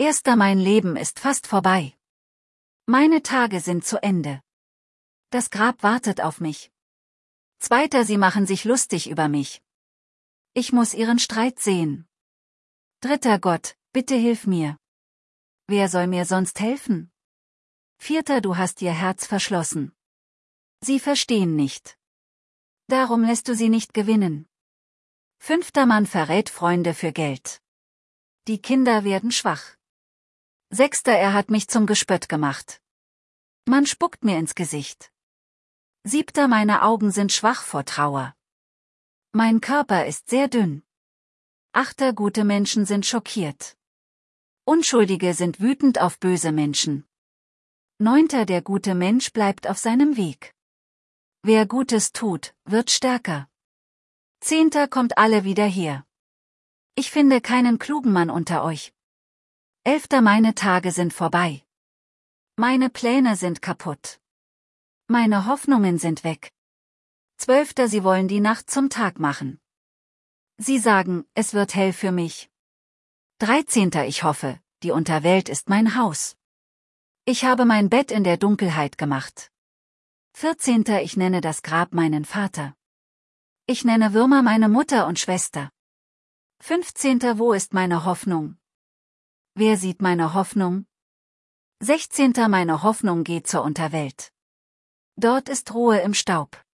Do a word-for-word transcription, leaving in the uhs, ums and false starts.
Erster, mein Leben ist fast vorbei. Meine Tage sind zu Ende. Das Grab wartet auf mich. Zweiter, sie machen sich lustig über mich. Ich muss ihren Streit sehen. Dritter, Gott, bitte hilf mir. Wer soll mir sonst helfen? Vierter, du hast ihr Herz verschlossen. Sie verstehen nicht. Darum lässt du sie nicht gewinnen. Fünfter, man verrät Freunde für Geld. Die Kinder werden schwach. Sechster, er hat mich zum Gespött gemacht. Man spuckt mir ins Gesicht. Siebter, meine Augen sind schwach vor Trauer. Mein Körper ist sehr dünn. Achter, gute Menschen sind schockiert. Unschuldige sind wütend auf böse Menschen. Neunter, der gute Mensch bleibt auf seinem Weg. Wer Gutes tut, wird stärker. Zehnter, kommt alle wieder her. Ich finde keinen klugen Mann unter euch. Elfter, meine Tage sind vorbei. Meine Pläne sind kaputt. Meine Hoffnungen sind weg. Zwölfter, sie wollen die Nacht zum Tag machen. Sie sagen, es wird hell für mich. Dreizehnter, ich hoffe, die Unterwelt ist mein Haus. Ich habe mein Bett in der Dunkelheit gemacht. Vierzehnter, ich nenne das Grab meinen Vater. Ich nenne Würmer meine Mutter und Schwester. Fünfzehnter, wo ist meine Hoffnung? Wer sieht meine Hoffnung? Sechzehnter, meine Hoffnung geht zur Unterwelt. Dort ist Ruhe im Staub.